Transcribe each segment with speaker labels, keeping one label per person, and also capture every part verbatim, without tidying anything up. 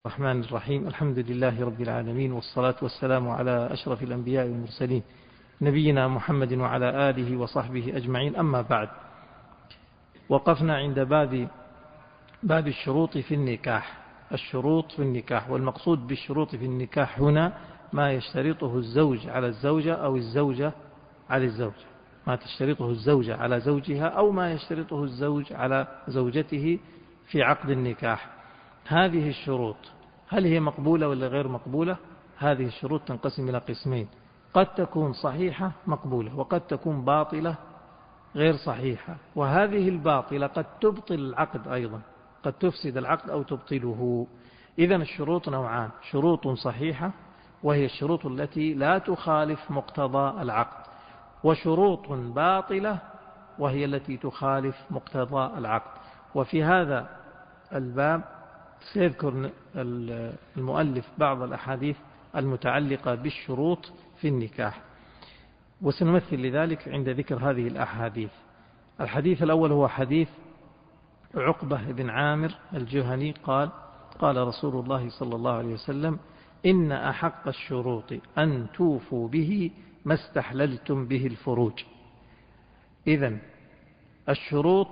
Speaker 1: الرحمن الرحيم. الحمد لله رب العالمين، والصلاة والسلام على أشرف الأنبياء والمرسلين نبينا محمد وعلى آله وصحبه أجمعين. أما بعد، وقفنا عند باب باب الشروط في النكاح. الشروط في النكاح، والمقصود بالشروط في النكاح هنا ما يشترطه الزوج على الزوجة أو الزوجة على الزوج، ما تشترطه الزوجة على زوجها أو ما يشترطه الزوج على زوجته في عقد النكاح. هذه الشروط هل هي مقبولة ولا غير مقبولة؟ هذه الشروط تنقسم إلى قسمين: قد تكون صحيحة مقبولة، وقد تكون باطلة غير صحيحة. وهذه الباطلة قد تبطل العقد أيضا، قد تفسد العقد أو تبطله. إذن الشروط نوعان: شروط صحيحة وهي الشروط التي لا تخالف مقتضى العقد، وشروط باطلة وهي التي تخالف مقتضى العقد. وفي هذا الباب سيذكر المؤلف بعض الأحاديث المتعلقة بالشروط في النكاح، وسنمثل لذلك عند ذكر هذه الأحاديث. الحديث الأول هو حديث عقبة بن عامر الجهني قال: قال رسول الله صلى الله عليه وسلم: إن أحق الشروط أن توفوا به ما استحللتم به الفروج. إذن الشروط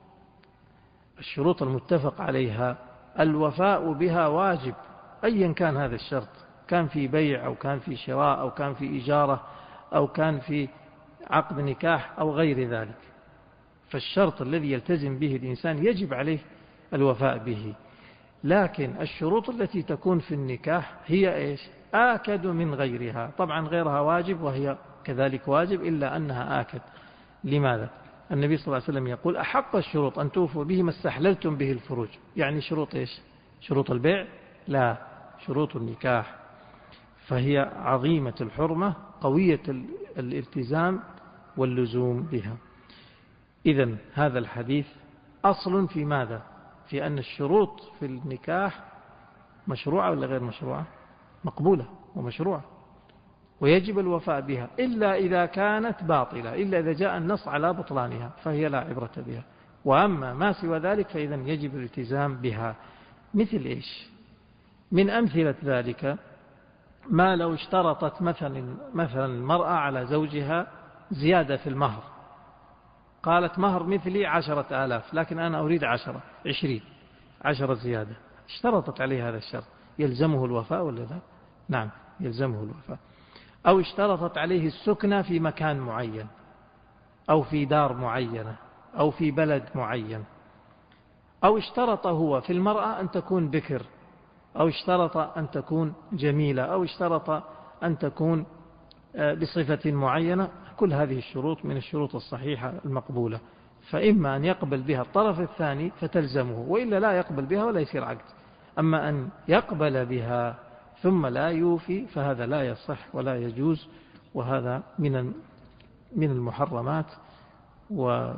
Speaker 1: الشروط المتفق عليها الوفاء بها واجب، أيا كان هذا الشرط، كان في بيع أو كان في شراء أو كان في إجارة أو كان في عقد نكاح أو غير ذلك. فالشرط الذي يلتزم به الإنسان يجب عليه الوفاء به. لكن الشروط التي تكون في النكاح هي إيش؟ آكد من غيرها. طبعا غيرها واجب وهي كذلك واجب، إلا أنها آكد. لماذا؟ النبي صلى الله عليه وسلم يقول: أحق الشروط أن توفوا به ما استحللتم به الفروج. يعني شروط إيش؟ شروط البيع؟ لا، شروط النكاح. فهي عظيمة الحرمة، قوية الالتزام واللزوم بها. إذن هذا الحديث أصل في ماذا؟ في أن الشروط في النكاح مشروعة ولا غير مشروعة؟ مقبولة ومشروعة، ويجب الوفاء بها، إلا إذا كانت باطلة، إلا إذا جاء النص على بطلانها فهي لا عبرة بها. وأما ما سوى ذلك فإذن يجب الالتزام بها. مثل إيش؟ من أمثلة ذلك ما لو اشترطت مثلا مثلا المرأة على زوجها زيادة في المهر، قالت: مهر مثلي عشرة آلاف، لكن أنا أريد عشرة عشرين عشرة زيادة. اشترطت عليه هذا الشرط، يلزمه الوفاء ولا لا؟ نعم، يلزمه الوفاء. أو اشترطت عليه السكنة في مكان معين أو في دار معينة أو في بلد معين، أو اشترط هو في المرأة أن تكون بكر، أو اشترط أن تكون جميلة، أو اشترط أن تكون بصفة معينة. كل هذه الشروط من الشروط الصحيحة المقبولة، فإما أن يقبل بها الطرف الثاني فتلزمه، وإلا لا يقبل بها ولا يصير عقد. أما أن يقبل بها ثم لا يوفي فهذا لا يصح ولا يجوز، وهذا من من المحرمات ومن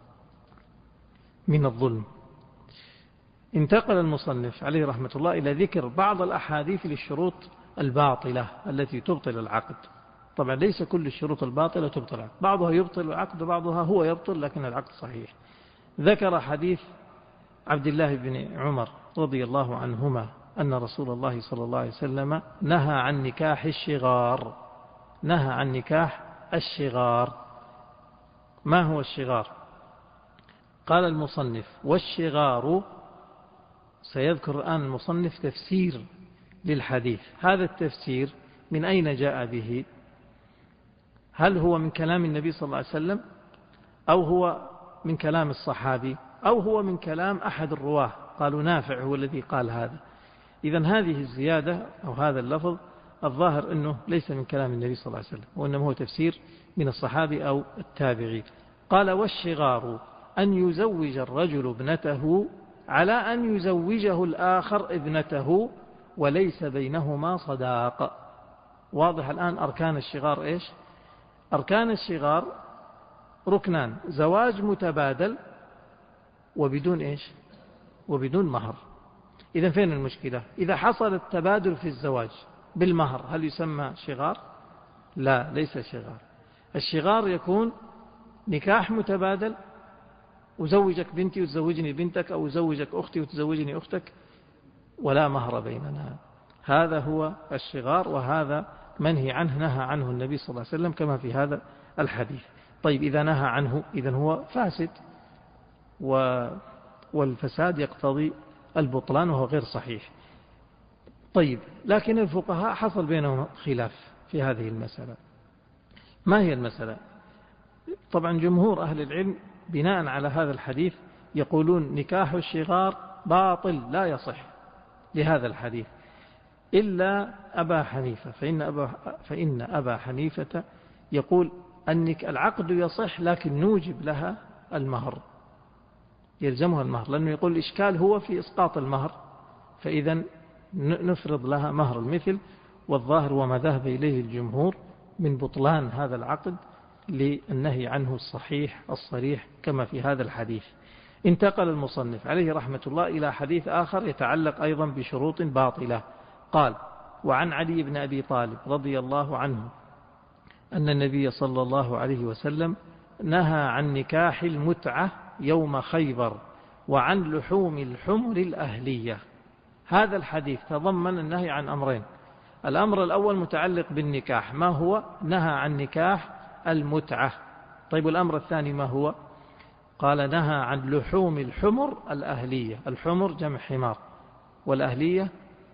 Speaker 1: الظلم. انتقل المصنف عليه رحمة الله إلى ذكر بعض الأحاديث للشروط الباطلة التي تبطل العقد. طبعا ليس كل الشروط الباطلة تبطل العقد، بعضها يبطل العقد وبعضها هو يبطل لكن العقد صحيح. ذكر حديث عبد الله بن عمر رضي الله عنهما أن رسول الله صلى الله عليه وسلم نهى عن نكاح الشغار. نهى عن نكاح الشغار. ما هو الشغار؟ قال المصنف: والشغار، سيذكر الآن المصنف تفسير للحديث. هذا التفسير من أين جاء به؟ هل هو من كلام النبي صلى الله عليه وسلم، أو هو من كلام الصحابي، أو هو من كلام أحد الرواه؟ قالوا نافع هو الذي قال هذا. إذن هذه الزيادة أو هذا اللفظ الظاهر أنه ليس من كلام النبي صلى الله عليه وسلم، وإنما هو تفسير من الصحابي أو التابعي. قال: والشغار أن يزوج الرجل ابنته على أن يزوجه الآخر ابنته وليس بينهما صداق. واضح الآن أركان الشغار إيش؟ أركان الشغار ركنان: زواج متبادل وبدون إيش؟ وبدون مهر. إذا فين المشكلة؟ إذا حصل التبادل في الزواج بالمهر هل يسمى شغار؟ لا، ليس شغار. الشغار يكون نكاح متبادل: أزوجك بنتي وتزوجني بنتك، أو أزوجك أختي وتزوجني أختك، ولا مهر بيننا. هذا هو الشغار، وهذا منهي عنه، نهى عنه النبي صلى الله عليه وسلم كما في هذا الحديث. طيب إذا نهى عنه إذن هو فاسد، والفساد يقتضي البطلان وهو غير صحيح. طيب، لكن الفقهاء حصل بينهم خلاف في هذه المسألة. ما هي المسألة؟ طبعا جمهور أهل العلم بناء على هذا الحديث يقولون نكاح الشغار باطل لا يصح لهذا الحديث، إلا أبا حنيفة، فإن أبا, فإن أبا حنيفة يقول أنك العقد يصح لكن نوجب لها المهر، يلزمها المهر، لأنه يقول الإشكال هو في إسقاط المهر، فإذا نفرض لها مهر المثل. والظاهر وما ذهب إليه الجمهور من بطلان هذا العقد للنهي عنه الصحيح الصريح كما في هذا الحديث. انتقل المصنف عليه رحمة الله إلى حديث آخر يتعلق أيضا بشروط باطلة. قال: وعن علي بن أبي طالب رضي الله عنه أن النبي صلى الله عليه وسلم نهى عن نكاح المتعة يوم خيبر وعن لحوم الحمر الأهلية. هذا الحديث تضمن النهي عن أمرين. الأمر الأول متعلق بالنكاح، ما هو؟ نهى عن نكاح المتعة. طيب، الأمر الثاني ما هو؟ قال: نهى عن لحوم الحمر الأهلية. الحمر جمع حمار، والأهلية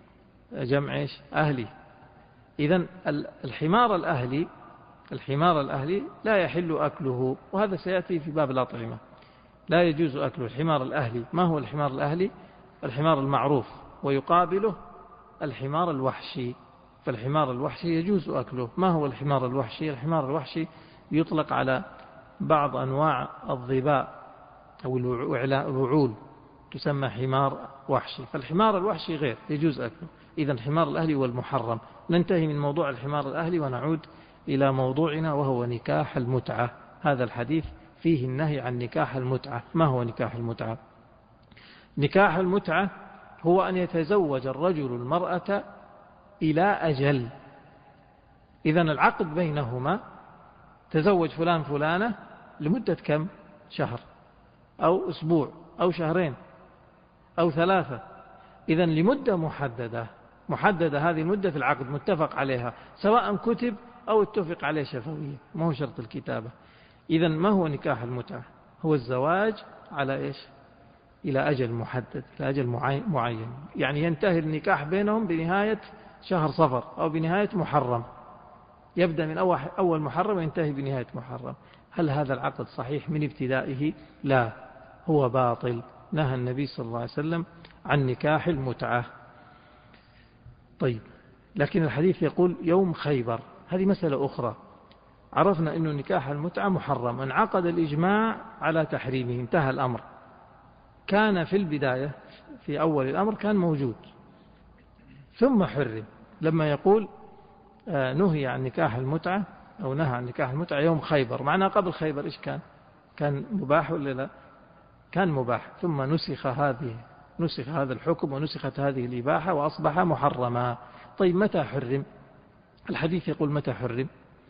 Speaker 1: جمع إيش؟ أهلي. إذن الحمار الأهلي الحمار الأهلي لا يحل أكله، وهذا سيأتي في باب الأطعمة. لا يجوز أكل الحمار الأهلي. ما هو الحمار الأهلي؟ الحمار المعروف، ويقابله الحمار الوحشي. فالحمار الوحشي يجوز أكله. ما هو الحمار الوحشي؟ الحمار الوحشي يطلق على بعض أنواع الظباء أو الوعول، تسمى حمار وحشي. فالحمار الوحشي غير يجوز أكله. إذن الحمار الأهلي والمحرم. ننتهي من موضوع الحمار الأهلي ونعود إلى موضوعنا وهو نكاح المتعة. هذا الحديث فيه النهي عن نكاح المتعة. ما هو نكاح المتعة؟ نكاح المتعة هو أن يتزوج الرجل المرأة إلى أجل. إذن العقد بينهما تزوج فلان فلانة لمدة كم؟ شهر أو أسبوع أو شهرين أو ثلاثة. إذن لمدة محددة محددة هذه المدة في العقد متفق عليها، سواء كتب أو اتفق عليه شفوية، ما هو شرط الكتابة. إذن ما هو نكاح المتعة؟ هو الزواج على إيش؟ إلى أجل محدد، إلى أجل معين، يعني ينتهي النكاح بينهم بنهاية شهر صفر أو بنهاية محرم، يبدأ من أول محرم وينتهي بنهاية محرم. هل هذا العقد صحيح من ابتدائه؟ لا، هو باطل. نهى النبي صلى الله عليه وسلم عن نكاح المتعة. طيب، لكن الحديث يقول يوم خيبر، هذه مسألة أخرى. عرفنا أن نكاح المتعة محرم، انعقد الإجماع على تحريمه، انتهى الأمر. كان في البداية في أول الأمر كان موجود ثم حرم. لما يقول نهي عن نكاح المتعة أو نهى عن نكاح المتعة يوم خيبر، معناه قبل خيبر إيش كان؟ كان مباح ولا لا؟ كان مباح، ثم نسخ هذه نسخ هذا الحكم ونسخت هذه الإباحة وأصبح محرما. طيب، متى حرم؟ الحديث يقول متى حرم؟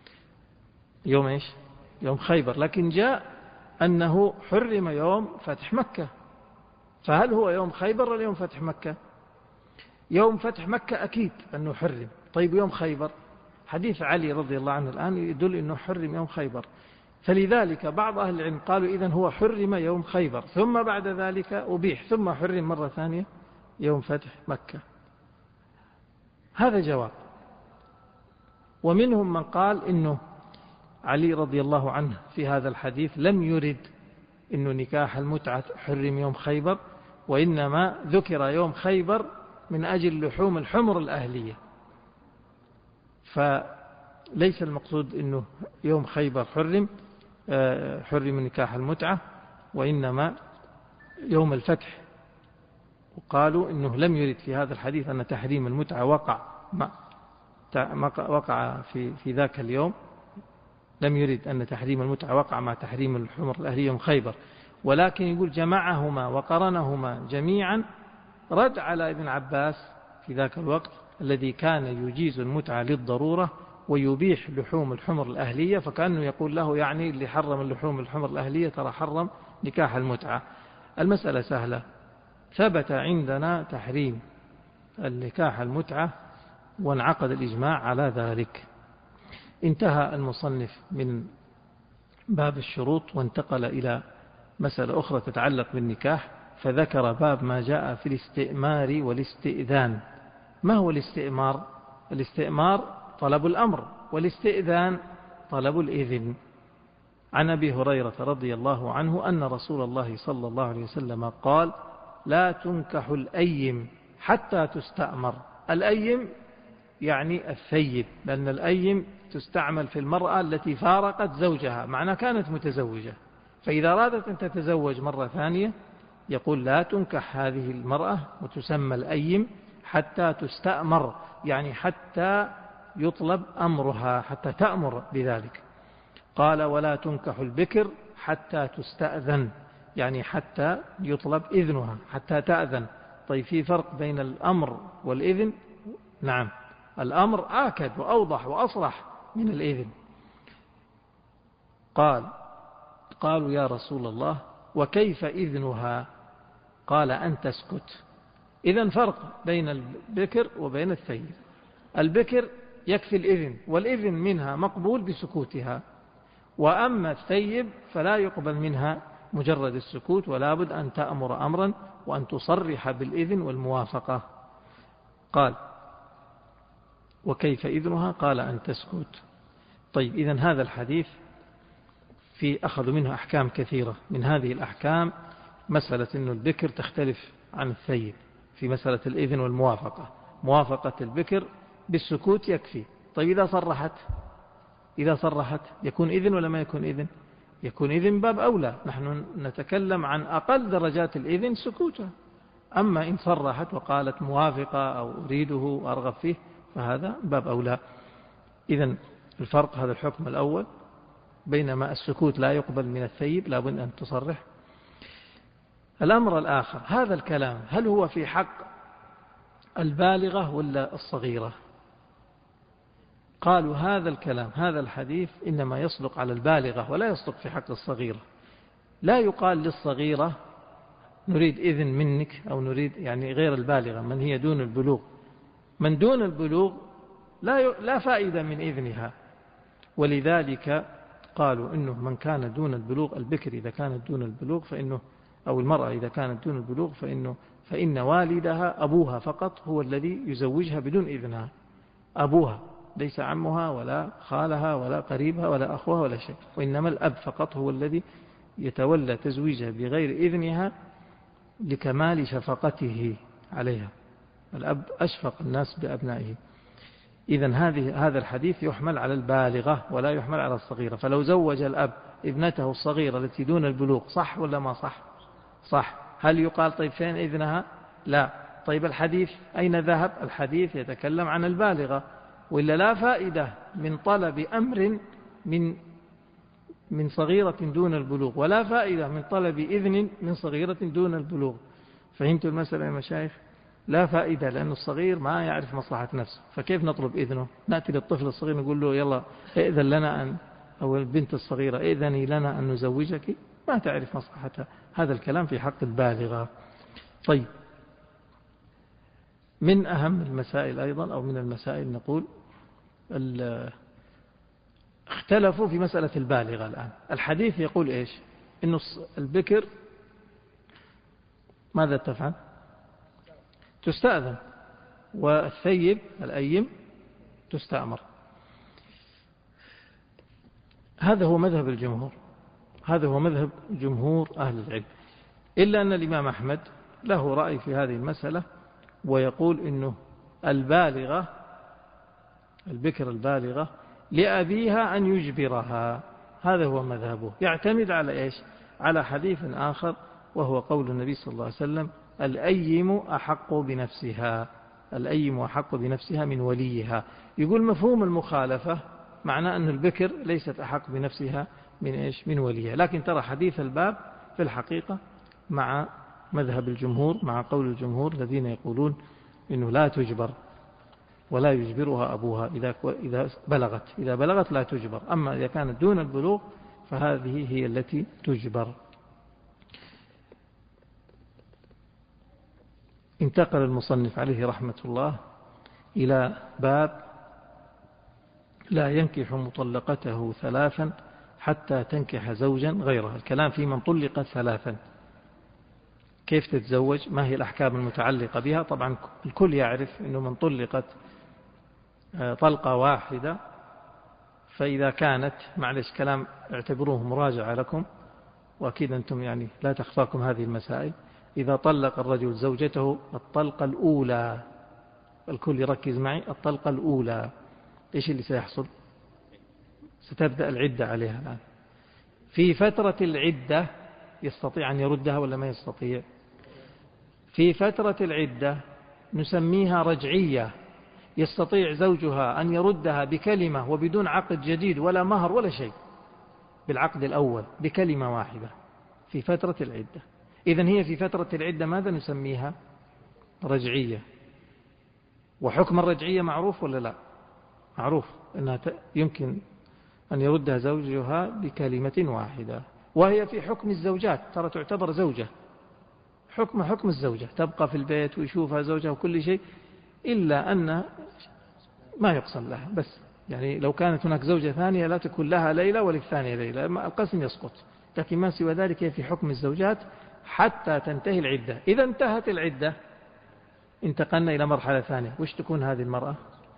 Speaker 1: يوم إيش؟ يوم خيبر، لكن جاء أنه حرم يوم فتح مكة. فهل هو يوم خيبر ولا يوم فتح مكة؟ يوم فتح مكة أكيد أنه حرم. طيب، يوم خيبر، حديث علي رضي الله عنه الآن يدل أنه حرم يوم خيبر. فلذلك بعض أهل العلم قالوا إذن هو حرم يوم خيبر، ثم بعد ذلك أبيح، ثم حرم مرة ثانية يوم فتح مكة. هذا جواب. ومنهم من قال إنه علي رضي الله عنه في هذا الحديث لم يرد إنه نكاح المتعة حرم يوم خيبر، وإنما ذكر يوم خيبر من أجل لحوم الحمر الأهلية، فليس المقصود إنه يوم خيبر حرم حرم نكاح المتعة، وإنما يوم الفتح. وقالوا إنه لم يرد في هذا الحديث أن تحريم المتعة وقع وقع في في ذاك اليوم. لم يرد أن تحريم المتعة وقع مع تحريم الحمر الأهلية يوم خيبر، ولكن يقول جمعهما وقرنهما جميعا رد على ابن عباس في ذاك الوقت الذي كان يجيز المتعة للضرورة ويبيح لحوم الحمر الأهلية، فكأنه يقول له يعني اللي حرم اللحوم الحمر الأهلية ترى حرم نكاح المتعة. المسألة سهلة، ثبت عندنا تحريم النكاح المتعة، وانعقد الإجماع على ذلك. انتهى المصنف من باب الشروط وانتقل إلى مسألة أخرى تتعلق بالنكاح، فذكر باب ما جاء في الاستئمار والاستئذان. ما هو الاستئمار؟ الاستئمار طلب الأمر، والاستئذان طلب الإذن. عن أبي هريرة رضي الله عنه أن رسول الله صلى الله عليه وسلم قال: لا تنكح الأيم حتى تستأمر. الأيم يعني الثيب، لأن الأيم تستعمل في المرأة التي فارقت زوجها، معنى كانت متزوجة، فإذا أرادت أن تتزوج مرة ثانية يقول لا تنكح هذه المرأة، وتسمى الأيم حتى تستأمر، يعني حتى يطلب أمرها، حتى تأمر بذلك. قال: ولا تنكح البكر حتى تستأذن، يعني حتى يطلب إذنها، حتى تأذن. طيب في فرق بين الأمر والإذن؟ نعم، الأمر آكد وأوضح وأصرح من الإذن. قال قالوا: يا رسول الله وكيف إذنها؟ قال: أن تسكت. إذن فرق بين البكر وبين الثيب. البكر يكفي الإذن، والإذن منها مقبول بسكوتها، وأما الثيب فلا يقبل منها مجرد السكوت، ولا بد أن تأمر أمرا وأن تصرح بالإذن والموافقة. قال: وكيف إذنها؟ قال: أن تسكت. طيب، إذن هذا الحديث في أخذ منه أحكام كثيرة. من هذه الأحكام مسألة أن البكر تختلف عن الثيب في مسألة الإذن والموافقة. موافقة البكر بالسكوت يكفي. طيب إذا صرحت إذا صرحت يكون إذن ولا ما يكون إذن؟ يكون إذن باب أولى. نحن نتكلم عن أقل درجات الإذن سكوتها. أما إن صرحت وقالت موافقة أو أريده وأرغب فيه فهذا باب أولى. إذن الفرق هذا الحكم الأول، بينما السكوت لا يقبل من الثيب، لا بد أن تصرح. الأمر الآخر، هذا الكلام هل هو في حق البالغة ولا الصغيرة؟ قالوا هذا الكلام هذا الحديث إنما يصدق على البالغة ولا يصدق في حق الصغيرة. لا يقال للصغيرة نريد إذن منك، أو نريد يعني غير البالغة من هي دون البلوغ. من دون البلوغ لا لا فائدة من إذنها، ولذلك قالوا إنه من كان دون البلوغ، البكر إذا كانت دون البلوغ فإنه، أو المرأة إذا كانت دون البلوغ فإنه فإن والدها أبوها فقط هو الذي يزوجها بدون إذنها. أبوها، ليس عمها ولا خالها ولا قريبها ولا أخوها ولا شيء، وإنما الأب فقط هو الذي يتولى تزويجها بغير إذنها لكمال شفقته عليها. الأب أشفق الناس بأبنائه. إذن هذه هذا الحديث يحمل على البالغة ولا يحمل على الصغيرة. فلو زوج الأب ابنته الصغيرة التي دون البلوغ صح ولا ما صح؟ صح. هل يقال طيب فين إذنها؟ لا. طيب الحديث أين ذهب؟ الحديث يتكلم عن البالغة، وإلا لا فائدة من طلب أمر من من صغيرة دون البلوغ، ولا فائدة من طلب إذن من صغيرة دون البلوغ. فهمتوا المسألة يا مشايخ؟ لا فائدة، لأن الصغير ما يعرف مصلحة نفسه، فكيف نطلب إذنه؟ نأتي للطفل الصغير نقول له يلا إذن لنا أن، أو البنت الصغيرة إذني لنا أن نزوجك، ما تعرف مصلحتها. هذا الكلام في حق البالغة. طيب، من أهم المسائل أيضا، أو من المسائل نقول اختلفوا في مسألة البالغة الآن. الحديث يقول إيش؟ إنه البكر ماذا تفعل؟ تستأذن، والثيب الأيم تستأمر. هذا هو مذهب الجمهور، هذا هو مذهب جمهور أهل العلم، إلا أن الإمام أحمد له رأي في هذه المسألة، ويقول إنه البالغة، البكر البالغة لأبيها أن يجبرها. هذا هو مذهبه، يعتمد على إيش؟ على حديث آخر، وهو قول النبي صلى الله عليه وسلم: الأيم أحق بنفسها، الأيم أحق بنفسها من وليها. يقول مفهوم المخالفة معناه أن البكر ليست أحق بنفسها من إيش؟ من وليها. لكن ترى حديث الباب في الحقيقة مع مذهب الجمهور، مع قول الجمهور الذين يقولون إنه لا تجبر ولا يجبرها أبوها إذا إذا بلغت إذا بلغت لا تجبر. أما إذا كانت دون البلوغ فهذه هي التي تجبر. انتقل المصنف عليه رحمة الله إلى باب لا ينكح مطلقته ثلاثا حتى تنكح زوجا غيره. الكلام في من طلقت ثلاثا، كيف تتزوج، ما هي الأحكام المتعلقة بها. طبعا الكل يعرف أنه من طلقت طلقة واحدة فإذا كانت، معلش كلام اعتبروه مراجعة لكم وأكيد أنتم يعني لا تخفاكم هذه المسائل. إذا طلق الرجل زوجته الطلقة الأولى، الكل يركز معي، الطلقة الأولى إيش اللي سيحصل؟ ستبدأ العدة عليها الآن. في فترة العدة يستطيع أن يردها ولا ما يستطيع؟ في فترة العدة نسميها رجعية، يستطيع زوجها أن يردها بكلمة وبدون عقد جديد ولا مهر ولا شيء، بالعقد الأول بكلمة واحدة في فترة العدة. إذن هي في فترة العدة ماذا نسميها؟ رجعية. وحكم الرجعية معروف ولا لا؟ معروف أنها يمكن أن يردها زوجها بكلمة واحدة، وهي في حكم الزوجات، ترى تعتبر زوجة، حكم حكم الزوجة، تبقى في البيت ويشوفها زوجها وكل شيء، إلا أن ما يقسم لها. بس يعني لو كانت هناك زوجة ثانية لا تكون لها ليلة وللثانية ليلة، القسم يسقط، لكن ما سوى ذلك هي في حكم الزوجات حتى تنتهي العدة. إذا انتهت العدة انتقلنا إلى مرحلة ثانية. وش تكون هذه المرأة؟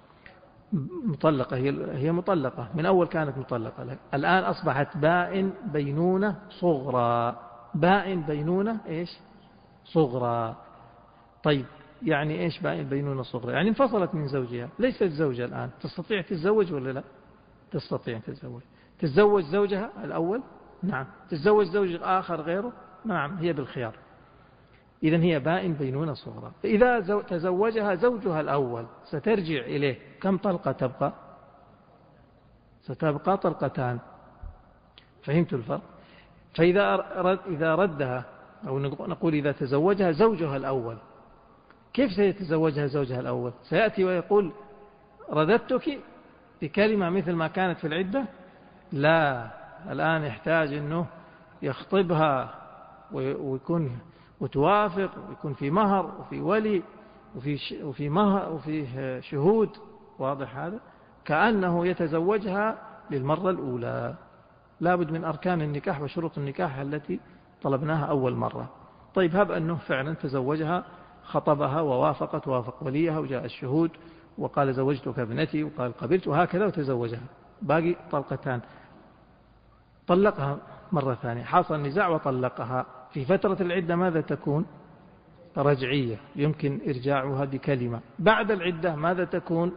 Speaker 1: مطلقة، هي هي مطلقة من أول كانت مطلقة، الآن أصبحت بائن بينونة صغرى. بائن بينونة إيش؟ صغرى. طيب يعني إيش بائن بينونة صغرى؟ يعني انفصلت من زوجها، ليست زوجة الآن، تستطيع تتزوج ولا لا؟ تستطيع تتزوج. تتزوج زوجها الأول؟ نعم. تتزوج زوج آخر غيره؟ نعم، هي بالخيار. إذن هي بائن بينونة صغرى. إذا تزوجها زوجها الأول سترجع إليه، كم طلقة تبقى؟ ستبقى طلقتان. فهمت الفرق؟ فإذا رد إذا ردها، أو نقول إذا تزوجها زوجها الأول، كيف سيتزوجها زوجها الأول؟ سيأتي ويقول رددتك بكلمة مثل ما كانت في العدة؟ لا، الآن يحتاج أنه يخطبها ويكون وتوافق، ويكون في مهر وفي ولي وفي وفي مهر وفي شهود، واضح هذا؟ كأنه يتزوجها للمرة الأولى. لابد من أركان النكاح وشروط النكاح التي طلبناها أول مرة. طيب هب أنه فعلا تزوجها، خطبها ووافقت، وافق وليها وجاء الشهود وقال زوجتك ابنتي وقال قبلت وهكذا وتزوجها، باقي طلقتان. طلقها مرة ثانية، حصل نزاع وطلقها. في فترة العدة ماذا تكون؟ رجعية، يمكن إرجاعها بكلمة. بعد العدة ماذا تكون؟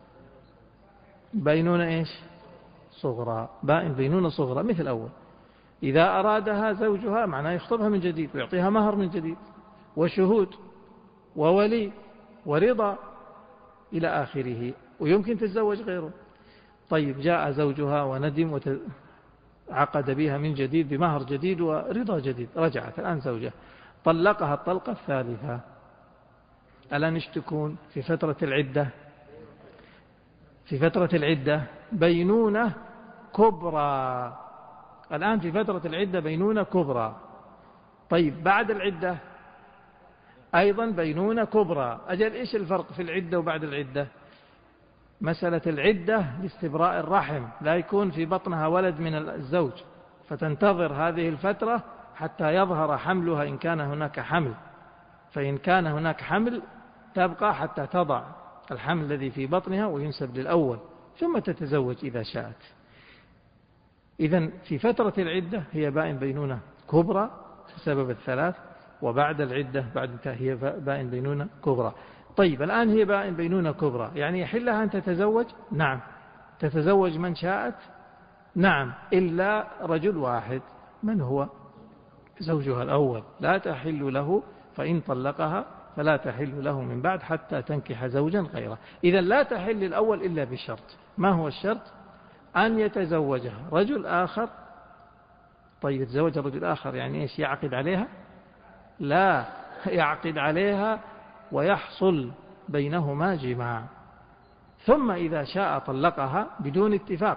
Speaker 1: بينونة إيش؟ صغرى. بائن بينونة صغرى مثل أول. إذا أرادها زوجها معناه يخطبها من جديد ويعطيها مهر من جديد وشهود وولي ورضا إلى آخره، ويمكن تتزوج غيره. طيب جاء زوجها وندم وعقد بها من جديد بمهر جديد ورضا جديد، رجعت الآن زوجها، طلقها الطلقة الثالثة. الآن ايش تكون في فترة العدة؟ في فترة العدة بينونة كبرى. الآن في فترة العدة بينونة كبرى. طيب بعد العدة أيضا بينونة كبرى. أجل إيش الفرق في العدة وبعد العدة؟ مسألة العدة لاستبراء الرحم، لا يكون في بطنها ولد من الزوج، فتنتظر هذه الفترة حتى يظهر حملها إن كان هناك حمل، فإن كان هناك حمل تبقى حتى تضع الحمل الذي في بطنها وينسب للأول، ثم تتزوج إذا شاءت. إذن في فترة العدة هي بائن بينونة كبرى بسبب الثلاث، وبعد العدة بعد هي بائن بينونة كبرى. طيب الآن هي بائن بينونة كبرى، يعني يحلها أن تتزوج؟ نعم. تتزوج من شاءت؟ نعم، إلا رجل واحد. من هو؟ زوجها الأول، لا تحل له، فإن طلقها فلا تحل له من بعد حتى تنكح زوجا غيره. إذا لا تحل الأول إلا بشرط. ما هو الشرط؟ أن يتزوجها رجل آخر. طيب يتزوج رجل آخر يعني إيش؟ يعقد عليها؟ لا، يعقد عليها ويحصل بينهما جماع، ثم إذا شاء طلقها بدون اتفاق،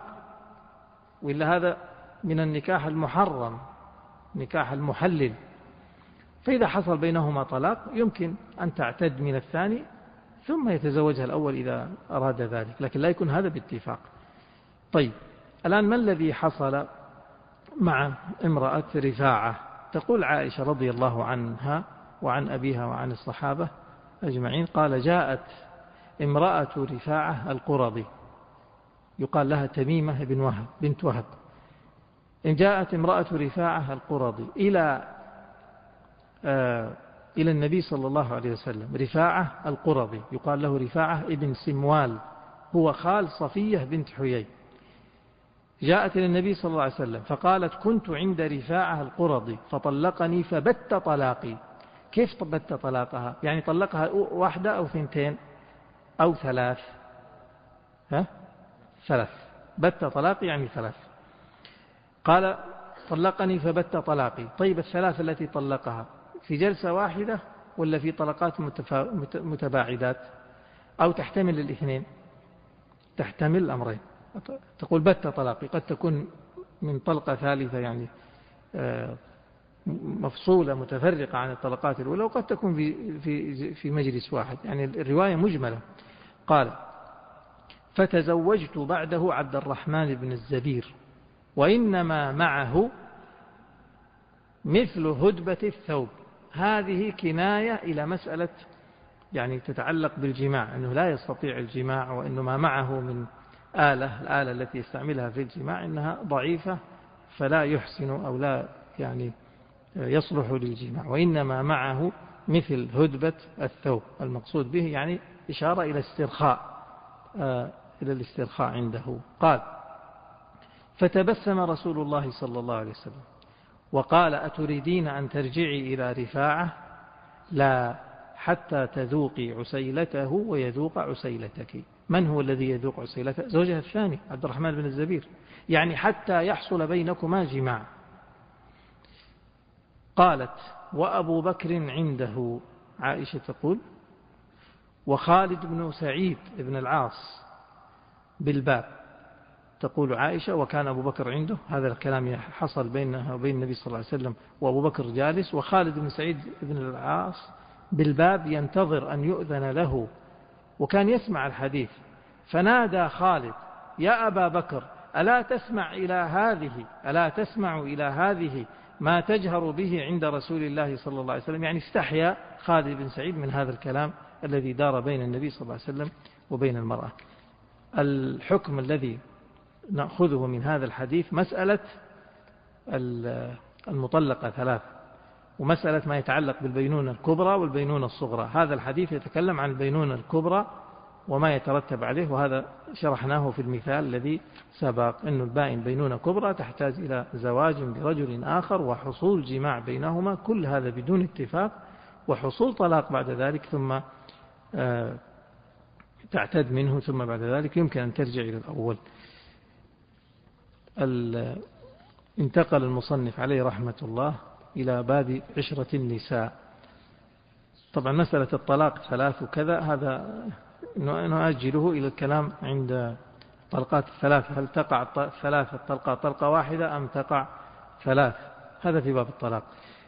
Speaker 1: وإلا هذا من النكاح المحرم، نكاح المحلل. فإذا حصل بينهما طلاق يمكن أن تعتد من الثاني ثم يتزوجها الأول إذا أراد ذلك، لكن لا يكون هذا باتفاق. طيب الآن ما الذي حصل مع امرأة رفاعة؟ تقول عائشة رضي الله عنها وعن أبيها وعن الصحابة أجمعين، قال جاءت امرأة رفاعة القرظي يقال لها تميمة بن وهب بنت وهب، إن جاءت امرأة رفاعة القرظي إلى آه إلى النبي صلى الله عليه وسلم. رفاعة القرظي يقال له رفاعة ابن سموال، هو خال صفية بنت حيي. جاءت إلى النبي صلى الله عليه وسلم فقالت كنت عند رفاعة القرظي فطلقني فبت طلاقي. كيف بت طلاقها؟ يعني طلقها واحدة أو ثنتين أو ثلاث؟ ها؟ ثلاث. بت طلاقي يعني ثلاث. قال طلقني فبت طلاقي. طيب الثلاث التي طلقها في جلسة واحدة ولا في طلقات متباعدات أو تحتمل الاثنين؟ تحتمل الأمرين. تقول بت طلاقي قد تكون من طلقة ثالثة يعني مفصولة متفرقة عن الطلقات الأولى، وقد تكون في في في مجلس واحد، يعني الرواية مجملة. قال فتزوجت بعده عبد الرحمن بن الزبير وإنما معه مثل هدبة الثوب. هذه كناية إلى مسألة يعني تتعلق بالجماع، أنه لا يستطيع الجماع، وأنه ما معه من آلة الآلة التي يستعملها في الجماع إنها ضعيفة فلا يحسن أو لا يعني يصلح للجماع، وإنما معه مثل هدبة الثوب. المقصود به يعني إشارة إلى استرخاء آه إلى الاسترخاء عنده. قال فتبسم رسول الله صلى الله عليه وسلم وقال أتريدين أن ترجعي إلى رفاعة؟ لا، حتى تذوقي عسيلته ويذوق عسيلتك. من هو الذي يذوق عسيلته؟ زوجها الثاني عبد الرحمن بن الزبير، يعني حتى يحصل بينكما جماع. قالت وأبو بكر عنده، عائشة تقول، وخالد بن سعيد بن العاص بالباب. تقول عائشة وكان أبو بكر عنده، هذا الكلام حصل بينها وبين النبي صلى الله عليه وسلم وأبو بكر جالس، وخالد بن سعيد بن العاص بالباب ينتظر أن يؤذن له، وكان يسمع الحديث. فنادى خالد يا أبا بكر ألا تسمع إلى هذه ألا تسمع إلى هذه ما تجهر به عند رسول الله صلى الله عليه وسلم. يعني استحيا خالد بن سعيد من هذا الكلام الذي دار بين النبي صلى الله عليه وسلم وبين المرأة. الحكم الذي نأخذه من هذا الحديث مسألة المطلقة ثلاث، ومسألة ما يتعلق بالبينونة الكبرى والبينونة الصغرى. هذا الحديث يتكلم عن البينونة الكبرى وما يترتب عليه، وهذا شرحناه في المثال الذي سبق، أن البائن بينونة كبرى تحتاج إلى زواج برجل آخر وحصول جماع بينهما، كل هذا بدون اتفاق، وحصول طلاق بعد ذلك، ثم تعتد منه، ثم بعد ذلك يمكن أن ترجع إلى الأول. انتقل المصنف عليه رحمة الله إلى باب عشرة النساء. طبعا مسألة الطلاق ثلاث وكذا هذا نؤجله إلى الكلام عند طلقات الثلاث، هل تقع ثلاثة طلقات طلقة واحدة أم تقع ثلاث، هذا في باب الطلاق.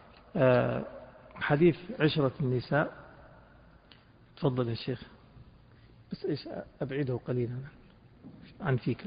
Speaker 1: حديث عشرة النساء. تفضل يا شيخ، بس إيش أبعده قليلا عن فيك.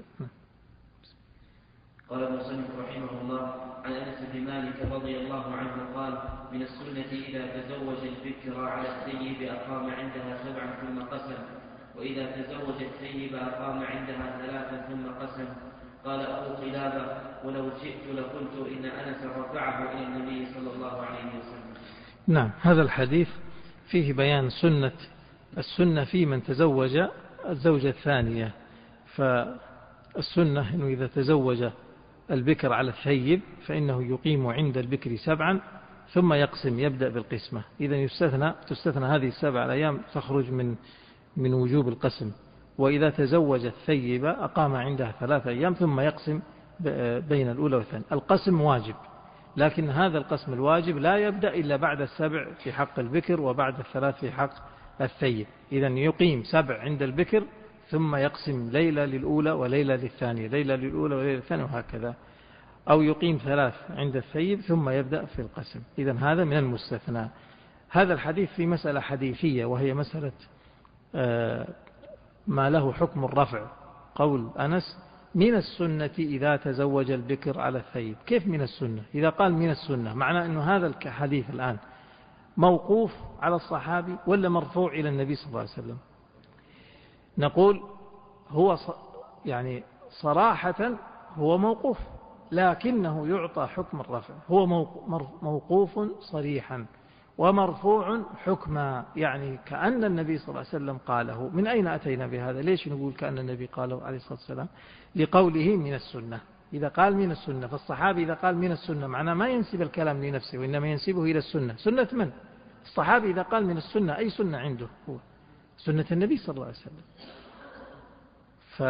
Speaker 2: قال المصنف رحمه الله عن أنس بن مالك رضي الله عنه قال من السنة إذا تزوج البكر على الثيب أقام عندها سبعا ثم قسم، وإذا تزوج الثيب أقام عندها ثلاثا ثم قسم. قال أبو قلابة ولو شئت لقلت إن أنس رفعه إلى النبي صلى الله عليه وسلم.
Speaker 1: نعم، هذا الحديث فيه بيان سنة السنة في من تزوج الزوجة الثانية. فالسنة أنه إذا تزوج البكر على الثيب فإنه يقيم عند البكر سبعا ثم يقسم، يبدأ بالقسمة. إذا يستثنى تستثنى هذه السبع الأيام، تخرج من من وجوب القسم. وإذا تزوج الثيب أقام عندها ثلاثة أيام ثم يقسم بين الأولى والثانية. القسم واجب، لكن هذا القسم الواجب لا يبدأ إلا بعد السبع في حق البكر وبعد الثلاث في حق الثيب. إذا يقيم سبع عند البكر ثم يقسم ليلة للأولى وليلة للثانية، ليلة للأولى وليلة للثانية، وهكذا. أو يقيم ثلاث عند الثيب ثم يبدأ في القسم. إذن هذا من المستثنى. هذا الحديث في مسألة حديثية، وهي مسألة ما له حكم الرفع. قول أنس من السنة إذا تزوج البكر على الثيب. كيف من السنة؟ إذا قال من السنة معنى أنه هذا الحديث الآن موقوف على الصحابي ولا مرفوع إلى النبي صلى الله عليه وسلم؟ نقول هو يعني صراحة هو موقوف، لكنه يعطى حكم الرفع. هو موقوف صريحا ومرفوع حكما، يعني كأن النبي صلى الله عليه وسلم قاله. من أين أتينا بهذا؟ ليش نقول كأن النبي قاله عليه الصلاة والسلام؟ لقوله من السنة. إذا قال من السنة، فالصحابي إذا قال من السنة معناه ما ينسب الكلام لنفسه، وإنما ينسبه إلى السنة. سنة من؟ الصحابي إذا قال من السنة أي سنة عنده؟ هو سنة النبي صلى الله عليه وسلم. ف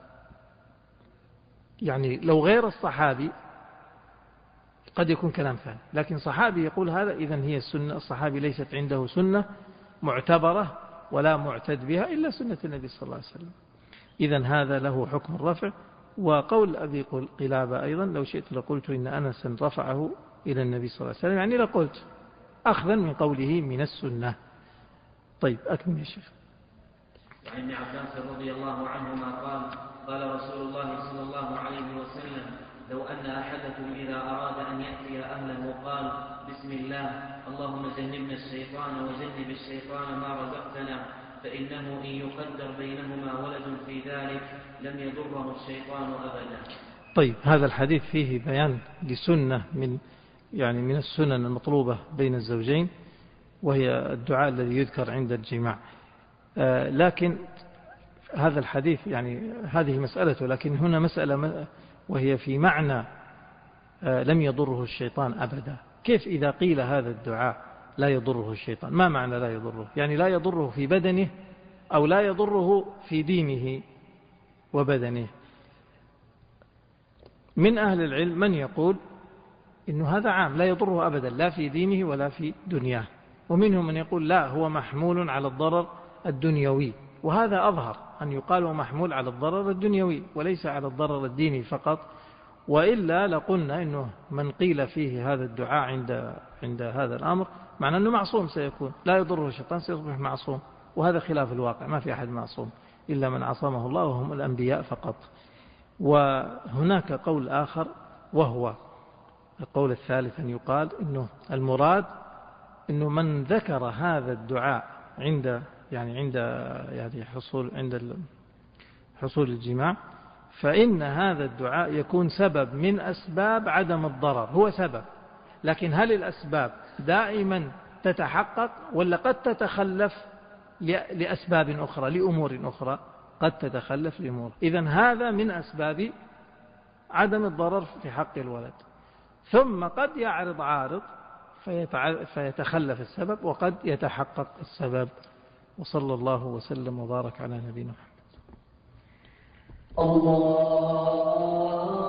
Speaker 1: يعني لو غير الصحابي قد يكون كلام ثاني، لكن صحابي يقول هذا، إذن هي السنة. الصحابي ليست عنده سنة معتبرة ولا معتد بها إلا سنة النبي صلى الله عليه وسلم. إذن هذا له حكم الرفع. وقول أبي قلابة أيضا لو شئت لقلت إن أنسا رفعه إلى النبي صلى الله عليه وسلم، يعني لقلت أخذا من قوله من السنة. طيب أكمل يا شيخ.
Speaker 2: وعن ابن عباس رضي الله عنهما قال قال رسول الله صلى الله عليه وسلم لو أن أحدكم إذا أراد أن يأتي أهله قال بسم الله اللهم جنبنا الشيطان وجنب الشيطان ما رزقتنا، فإنه إن يقدر بينهما ولد في ذلك لم يضره الشيطان أبدا.
Speaker 1: طيب هذا الحديث فيه بيان لسنة من يعني من السنن المطلوبة بين الزوجين، وهي الدعاء الذي يذكر عند الجماع. آه لكن هذا الحديث يعني هذه مسألته، لكن هنا مسألة وهي في معنى آه لم يضره الشيطان أبدا. كيف إذا قيل هذا الدعاء لا يضره الشيطان؟ ما معنى لا يضره؟ يعني لا يضره في بدنه أو لا يضره في دينه وبدنه. من أهل العلم من يقول إنه هذا عام لا يضره أبدا لا في دينه ولا في دنياه، ومنهم من يقول لا هو محمول على الضرر الدنيوي، وهذا أظهر أن يقال محمول على الضرر الدنيوي وليس على الضرر الديني فقط. وإلا لقلنا إنه من قيل فيه هذا الدعاء عند عند هذا الأمر معنى أنه معصوم سيكون، لا يضره الشيطان، سيصبح معصوم، وهذا خلاف الواقع. ما في أحد معصوم إلا من عصمه الله وهم الأنبياء فقط. وهناك قول آخر وهو القول الثالث، أن يقال إنه المراد إنه من ذكر هذا الدعاء عند يعني عند يعني حصول عند حصول الجماع، فإن هذا الدعاء يكون سبب من أسباب عدم الضرر. هو سبب، لكن هل الأسباب دائما تتحقق ولا قد تتخلف لأسباب أخرى لأمور أخرى؟ قد تتخلف لأمور. إذن هذا من أسباب عدم الضرر في حق الولد. ثم قد يعرض عارض فيتخلف السبب وقد يتحقق السبب. وصلى الله وسلم وبارك على نبينا محمد.
Speaker 3: الله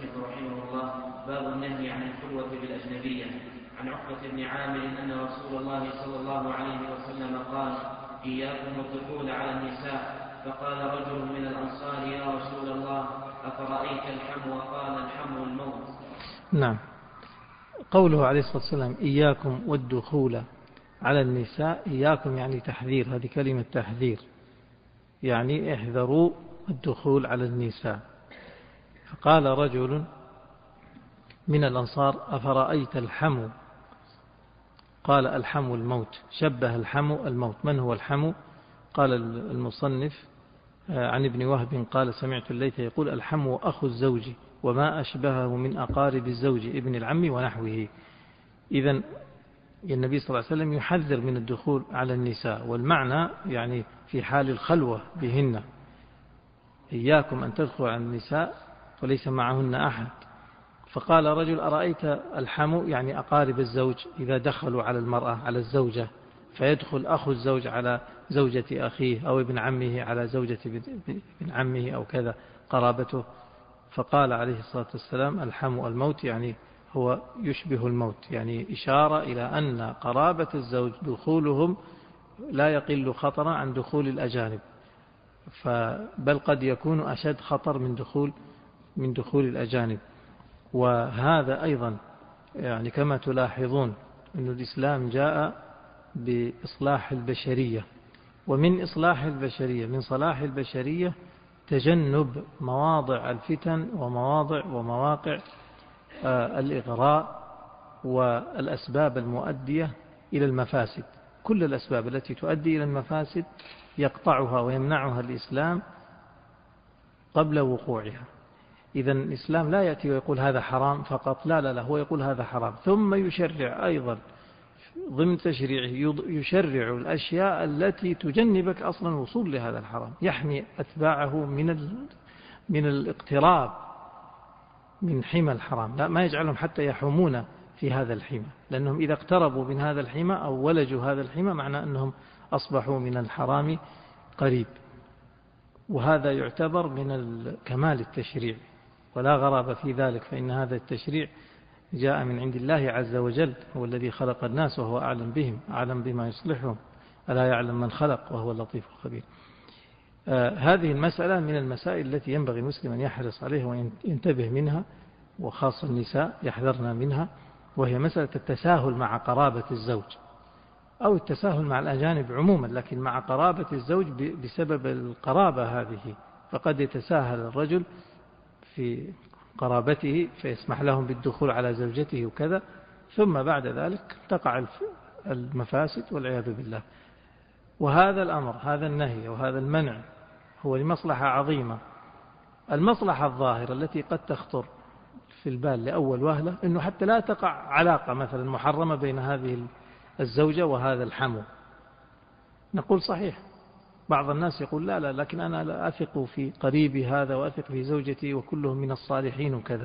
Speaker 2: المصنف رحمه الله: باب النهي عن الخلوة بالأجنبية. عن عقبة بن عامر أن رسول الله صلى الله عليه وسلم قال: إياكم والدخول على النساء. فقال رجل من الأنصار: يا رسول الله، أفرأيت الحمو؟ قال: الحمو الموت.
Speaker 1: نعم. قوله عليه الصلاة والسلام: إياكم والدخول على النساء، إياكم يعني تحذير، هذه كلمة تحذير، يعني احذروا الدخول على النساء. فقال رجل من الأنصار: أفرأيت الحمو؟ قال: الحمو الموت. شبه الحمو الموت. من هو الحمو؟ قال المصنف عن ابن وهب قال: سمعت الليث يقول: الحمو أخو الزوج وما أشبهه من أقارب الزوج ابن العم ونحوه. إذن النبي صلى الله عليه وسلم يحذر من الدخول على النساء، والمعنى يعني في حال الخلوة بهن: إياكم أن تدخلوا على النساء وليس معهن أحد. فقال رجل: أرأيت الحمو؟ يعني أقارب الزوج إذا دخلوا على المرأة على الزوجة، فيدخل أخو الزوج على زوجة أخيه، أو ابن عمه على زوجة ابن عمه، أو كذا قرابته. فقال عليه الصلاة والسلام: الحمو الموت، يعني هو يشبه الموت، يعني إشارة إلى أن قرابة الزوج دخولهم لا يقل خطرا عن دخول الأجانب، بل قد يكون أشد خطر من دخول من دخول الأجانب. وهذا أيضا يعني كما تلاحظون أن الإسلام جاء بإصلاح البشرية، ومن إصلاح البشرية من صلاح البشرية تجنب مواضع الفتن ومواضع ومواقع الإغراء والأسباب المؤدية إلى المفاسد. كل الأسباب التي تؤدي إلى المفاسد يقطعها ويمنعها الإسلام قبل وقوعها. إذن الإسلام لا يأتي ويقول هذا حرام فقط، لا لا لا، هو يقول هذا حرام ثم يشرع أيضا ضمن تشريعه، يشرع الأشياء التي تجنبك أصلا الوصول لهذا الحرام، يحمي أتباعه من من الاقتراب من حمى الحرام، لا، ما يجعلهم حتى يحومون في هذا الحمى، لأنهم إذا اقتربوا من هذا الحمى أو ولجوا هذا الحمى معنى أنهم أصبحوا من الحرام قريب. وهذا يعتبر من كمال التشريع، ولا غرابة في ذلك، فإن هذا التشريع جاء من عند الله عز وجل، هو الذي خلق الناس وهو أعلم بهم، أعلم بما يصلحهم، ألا يعلم من خلق وهو اللطيف الخبير. آه هذه المسألة من المسائل التي ينبغي المسلم أن يحرص عليها وينتبه منها، وخاصة النساء يحذرنا منها، وهي مسألة التساهل مع قرابة الزوج، أو التساهل مع الأجانب عموما، لكن مع قرابة الزوج بسبب القرابة هذه، فقد يتساهل الرجل في قرابته فيسمح لهم بالدخول على زوجته وكذا، ثم بعد ذلك تقع المفاسد والعياذ بالله. وهذا الأمر، هذا النهي وهذا المنع هو لمصلحة عظيمة. المصلحة الظاهرة التي قد تخطر في البال لأول وهلة أنه حتى لا تقع علاقة مثلا محرمة بين هذه الزوجة وهذا الحمو. نقول صحيح، بعض الناس يقول لا لا، لكن أنا لا أثق في قريبي هذا وأثق في زوجتي وكلهم من الصالحين وكذا.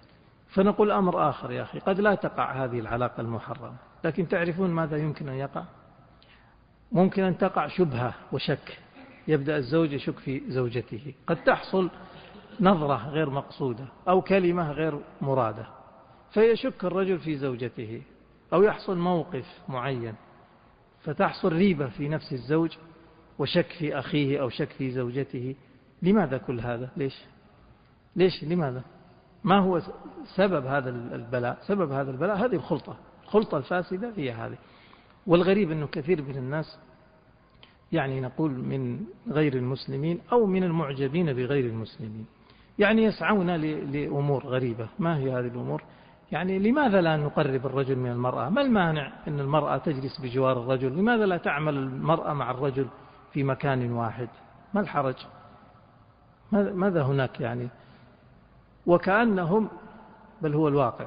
Speaker 1: فنقول أمر آخر يا أخي، قد لا تقع هذه العلاقة المحرمة، لكن تعرفون ماذا يمكن أن يقع؟ ممكن أن تقع شبهة وشك، يبدأ الزوج يشك في زوجته، قد تحصل نظرة غير مقصودة أو كلمة غير مرادة فيشك الرجل في زوجته، أو يحصل موقف معين فتحصل ريبة في نفس الزوج وشك في أخيه أو شك في زوجته. لماذا كل هذا؟ ليش؟ ليش؟ لماذا؟ ما هو سبب هذا البلاء؟ سبب هذا البلاء هذه الخلطة، الخلطة الفاسدة هي هذه. والغريب أنه كثير من الناس، يعني نقول من غير المسلمين أو من المعجبين بغير المسلمين، يعني يسعون لأمور غريبة. ما هي هذه الأمور؟ يعني لماذا لا نقرب الرجل من المرأة؟ ما المانع أن المرأة تجلس بجوار الرجل؟ لماذا لا تعمل المرأة مع الرجل في مكان واحد؟ ما الحرج؟ ماذا هناك يعني؟ وكأنهم، بل هو الواقع،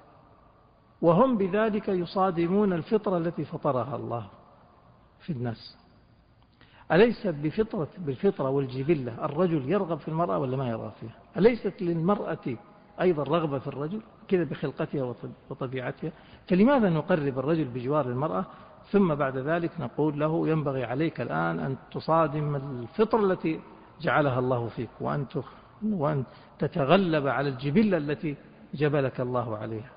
Speaker 1: وهم بذلك يصادمون الفطرة التي فطرها الله في الناس. أليست بفطرة بالفطرة والجبلة الرجل يرغب في المرأة ولا ما يرغب فيها؟ أليست للمرأة أيضا رغبة في الرجل كذا بخلقتها وطبيعتها؟ فلماذا نقرب الرجل بجوار المرأة ثم بعد ذلك نقول له ينبغي عليك الآن أن تصادم الفطرة التي جعلها الله فيك، وأن وأن تتغلب على الجبلة التي جبلك الله عليها.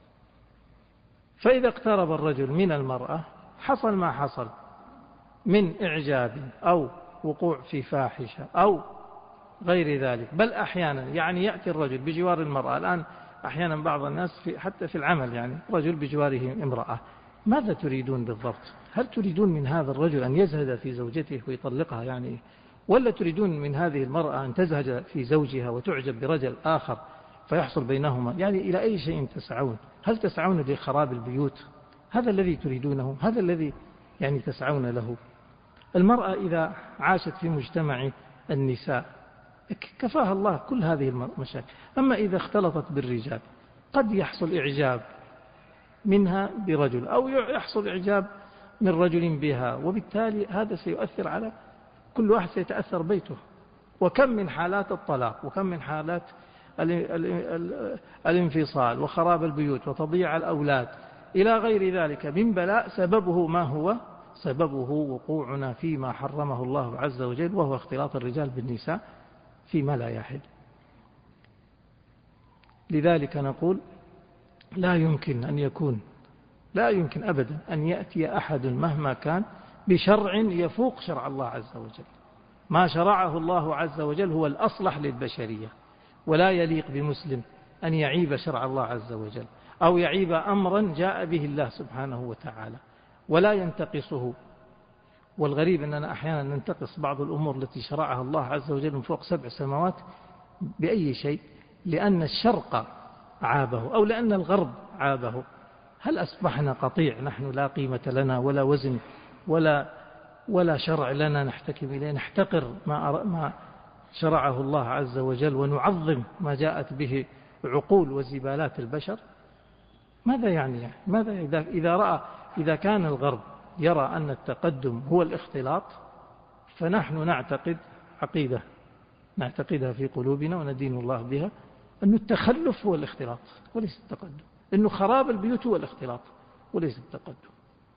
Speaker 1: فإذا اقترب الرجل من المرأة حصل ما حصل من إعجاب أو وقوع في فاحشة أو غير ذلك، بل أحيانا يعني يأتي الرجل بجوار المرأة. الآن أحيانا بعض الناس في حتى في العمل يعني رجل بجواره امرأة، ماذا تريدون بالضبط؟ هل تريدون من هذا الرجل أن يزهد في زوجته ويطلقها يعني، ولا تريدون من هذه المرأة أن تزهد في زوجها وتعجب برجل آخر فيحصل بينهما؟ يعني إلى أي شيء تسعون؟ هل تسعون لخراب البيوت؟ هذا الذي تريدونه؟ هذا الذي يعني تسعون له؟ المرأة إذا عاشت في مجتمع النساء كفاها الله كل هذه المشاكل. أما إذا اختلطت بالرجال قد يحصل إعجاب منها برجل أو يحصل إعجاب من رجل بها، وبالتالي هذا سيؤثر على كل واحد، سيتأثر بيته. وكم من حالات الطلاق، وكم من حالات الانفصال وخراب البيوت وتضييع الأولاد إلى غير ذلك من بلاء، سببه ما هو؟ سببه وقوعنا فيما حرمه الله عز وجل، وهو اختلاط الرجال بالنساء فيما لا يحل. لذلك نقول لا يمكن أن يكون لا يمكن أبدا أن يأتي أحد مهما كان بشرع يفوق شرع الله عز وجل. ما شرعه الله عز وجل هو الأصلح للبشرية، ولا يليق بمسلم أن يعيب شرع الله عز وجل أو يعيب أمرا جاء به الله سبحانه وتعالى ولا ينتقصه. والغريب أننا أحيانا ننتقص بعض الأمور التي شرعها الله عز وجل من فوق سبع سماوات. بأي شيء؟ لأن الشرق عابه أو لأن الغرب عابه. هل أصبحنا قطيع نحن لا قيمة لنا ولا وزن ولا ولا شرع لنا نحتكم إليه، نحتقر ما ما شرعه الله عز وجل ونعظم ما جاءت به عقول وزبالات البشر؟ ماذا يعني؟ ماذا إذا إذا رأى إذا كان الغرب يرى أن التقدم هو الاختلاط، فنحن نعتقد عقيدة نعتقدها في قلوبنا وندين الله بها، أن التخلف هو الاختلاط وليس التقدم، أنه خراب البيوت هو الاختلاط وليس التقدم.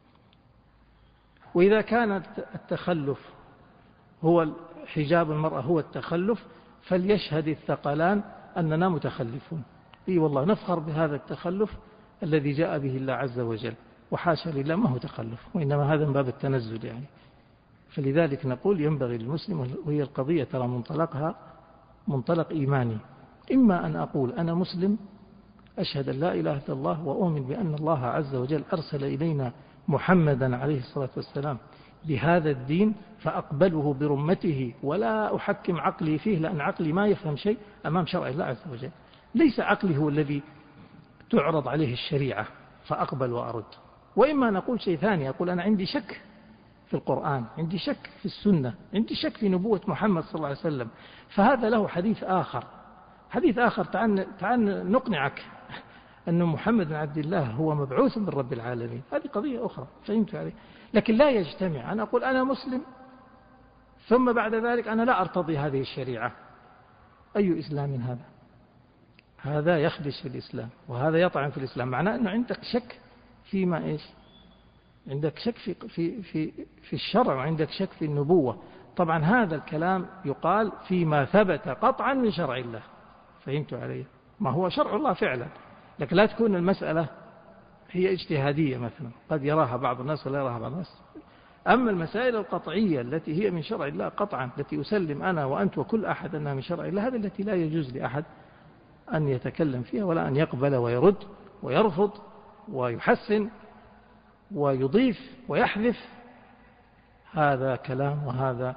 Speaker 1: وإذا كان التخلف هو حجاب المرأة هو التخلف، فليشهد الثقلان أننا متخلفون. إي والله نفخر بهذا التخلف الذي جاء به الله عز وجل، وحاشا لله ما هو تخلف، وإنما هذا من باب التنزل يعني. فلذلك نقول ينبغي للمسلم، وهي القضية ترى منطلقها منطلق إيماني، إما أن أقول أنا مسلم أشهد أن لا إله إلا الله وأؤمن بأن الله عز وجل أرسل إلينا محمدا عليه الصلاة والسلام بهذا الدين فأقبله برمته ولا أحكم عقلي فيه، لأن عقلي ما يفهم شيء أمام شرع الله عز وجل. ليس عقلي هو الذي تعرض عليه الشريعة فأقبل وأرد. وإما نقول شيء ثاني، أقول أنا عندي شك في القرآن، عندي شك في السنة، عندي شك في نبوة محمد صلى الله عليه وسلم، فهذا له حديث آخر حديث آخر تعال تعال نقنعك أن محمد بن عبد الله هو مبعوث من رب العالمين. هذه قضية أخرى، فهمت عليه؟ لكن لا يجتمع أنا أقول أنا مسلم ثم بعد ذلك أنا لا أرتضي هذه الشريعة. أي إسلام هذا؟ هذا يخدش في الإسلام وهذا يطعن في الإسلام. معناه أنه عندك شك فيما إيش؟ عندك شك في, في, في, في الشرع وعندك شك في النبوة. طبعا هذا الكلام يقال فيما ثبت قطعا من شرع الله، فهمت عليه؟ ما هو شرع الله فعلا، لكن لا تكون المسألة هي اجتهادية مثلا قد يراها بعض الناس ولا يراها بعض الناس. أما المسائل القطعية التي هي من شرع الله قطعا، التي أسلم أنا وأنت وكل أحد أنها من شرع الله، هذه التي لا يجوز لأحد أن يتكلم فيها ولا أن يقبل ويرد ويرفض ويحسن ويضيف ويحذف. هذا كلام وهذا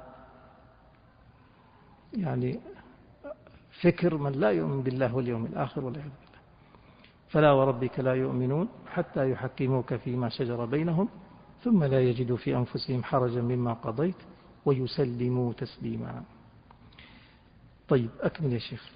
Speaker 1: يعني فكر من لا يؤمن بالله واليوم الآخر والعياذ بالله. فلا وربك لا يؤمنون حتى يحكموك فيما شجر بينهم ثم لا يجدوا في أنفسهم حرجا مما قضيت ويسلموا تسليما. طيب أكمل يا شيخ.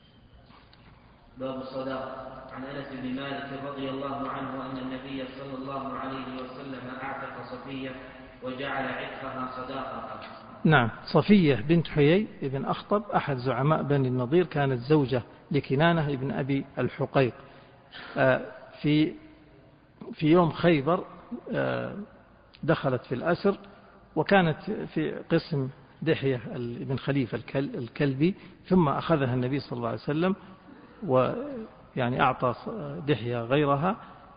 Speaker 2: باب الصداق. عن أنس بن مالك رضي الله عنه أن النبي صلى الله عليه وسلم أعتق صفية وجعل عتقها صداقة.
Speaker 1: نعم، صفية بنت حيي بن أخطب أحد زعماء بني النضير، كانت زوجة لكنانة بن أبي الحقيق. في في يوم خيبر دخلت في الأسر، وكانت في قسم دحية بن خليفة الكلبي، ثم أخذها النبي صلى الله عليه وسلم ويعني أعطى دحية غيرها،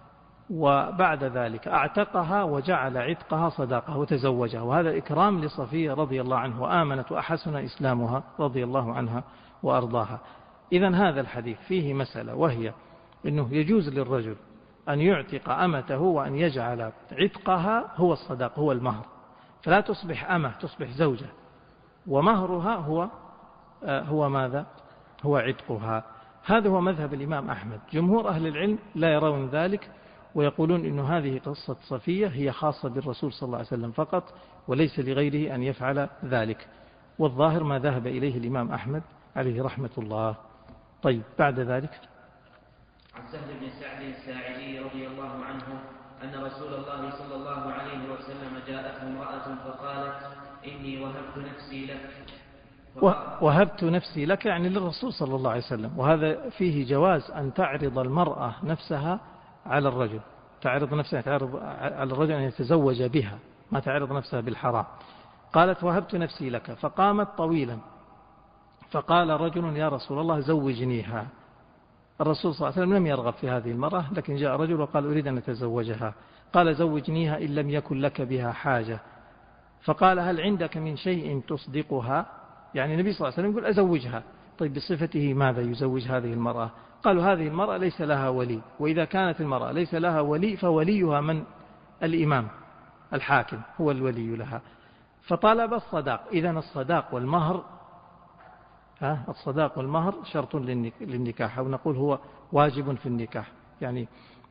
Speaker 1: وبعد ذلك أعتقها وجعل عتقها صداقة وتزوجها، وهذا إكرام لصفية رضي الله عنه، وآمنت وأحسن إسلامها رضي الله عنها وأرضاها. إذن هذا الحديث فيه مسألة، وهي أنه يجوز للرجل أن يعتق أمته وأن يجعل عتقها هو الصداق، هو المهر، فلا تصبح أمة، تصبح زوجة، ومهرها هو هو ماذا؟ هو عتقها. هذا هو مذهب الإمام أحمد. جمهور أهل العلم لا يرون ذلك، ويقولون إن هذه قصة صفية هي خاصة بالرسول صلى الله عليه وسلم فقط، وليس لغيره أن يفعل ذلك، والظاهر ما ذهب إليه الإمام أحمد عليه رحمة الله. طيب، بعد ذلك
Speaker 2: عن سهل بن سعد الساعدي رضي الله عنه أن رسول الله صلى الله عليه وسلم جاءته امرأة فقالت إني وهبت نفسي لك.
Speaker 1: وهبت نفسي لك يعني للرسول صلى الله عليه وسلم، وهذا فيه جواز أن تعرض المرأة نفسها على الرجل، تعرض نفسها تعرض على الرجل أن يتزوج بها، ما تعرض نفسها بالحرام. قالت وهبت نفسي لك، فقامت طويلا، فقال رجل يا رسول الله زوجنيها. الرسول صلى الله عليه وسلم لم يرغب في هذه المرأة، لكن جاء رجل وقال أريد أن أتزوجها. قال زوجنيها إن لم يكن لك بها حاجة. فقال هل عندك من شيء تصدقها؟ يعني النبي صلى الله عليه وسلم يقول أزوجها. طيب بصفته ماذا يزوج هذه المرأة؟ قالوا هذه المرأة ليس لها ولي، وإذا كانت المرأة ليس لها ولي فوليها من؟ الإمام الحاكم هو الولي لها. فطلب الصداق. إذن الصداق والمهر، ها الصداق والمهر شرط للنكاح، أو نقول هو واجب في النكاح، يعني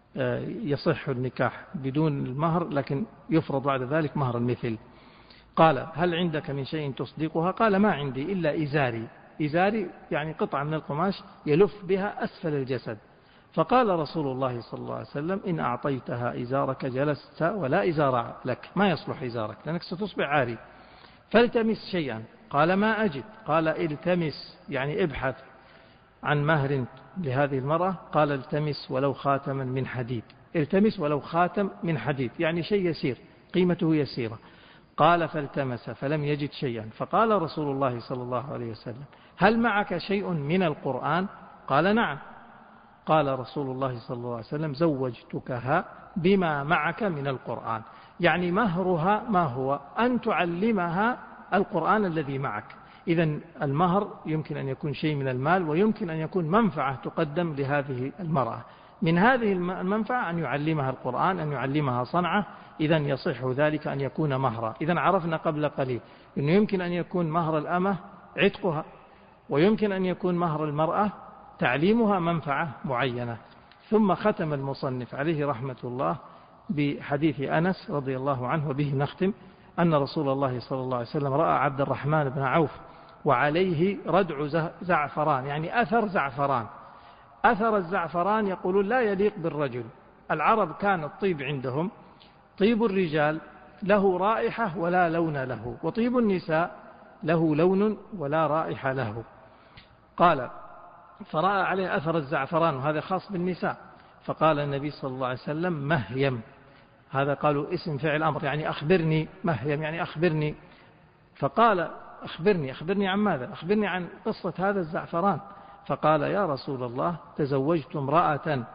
Speaker 1: يصح النكاح بدون المهر، لكن يفرض بعد ذلك مهر المثل. قال هل عندك من شيء تصدقها؟ قال ما عندي إلا إزاري. إزاري يعني قطعة من القماش يلف بها أسفل الجسد. فقال رسول الله صلى الله عليه وسلم إن أعطيتها إزارك جلست ولا إزار لك، ما يصلح إزارك لأنك ستصبح عاري، فالتمس شيئا. قال ما أجد. قال التمس يعني ابحث عن مهر لهذه المرأة. قال التمس ولو خاتما من حديد. التمس ولو خاتم من حديد يعني شيء يسير، قيمته يسيرة. قال فالتمس فلم يجد شيئا. فقال رسول الله صلى الله عليه وسلم هل معك شيء من القرآن؟ قال نعم. قال رسول الله صلى الله عليه وسلم زوجتكها بما معك من القرآن، يعني مهرها ما هو؟ أن تعلمها القرآن الذي معك. إذن المهر يمكن أن يكون شيء من المال، ويمكن أن يكون منفعة تقدم لهذه المرأة. من هذه المنفعة أن يعلمها القرآن، أن يعلمها صنعة، إذن يصح ذلك أن يكون مهرا. إذن عرفنا قبل قليل أنه يمكن أن يكون مهر الأمة عتقها، ويمكن أن يكون مهر المرأة تعليمها منفعة معينة. ثم ختم المصنف عليه رحمة الله بحديث أنس رضي الله عنه، وبه نختم، أن رسول الله صلى الله عليه وسلم رأى عبد الرحمن بن عوف وعليه ردع زعفران، يعني أثر زعفران. أثر الزعفران يقولون لا يليق بالرجل. العرب كان الطيب عندهم طيب الرجال له رائحة ولا لون له، وطيب النساء له لون ولا رائحة له. قال فرأى عليه أثر الزعفران، وهذا خاص بالنساء. فقال النبي صلى الله عليه وسلم مهيم. هذا قالوا اسم فعل أمر، يعني أخبرني. مهيم يعني أخبرني. فقال أخبرني أخبرني عن ماذا؟ أخبرني عن قصة هذا الزعفران. فقال يا رسول الله تزوجت امرأة.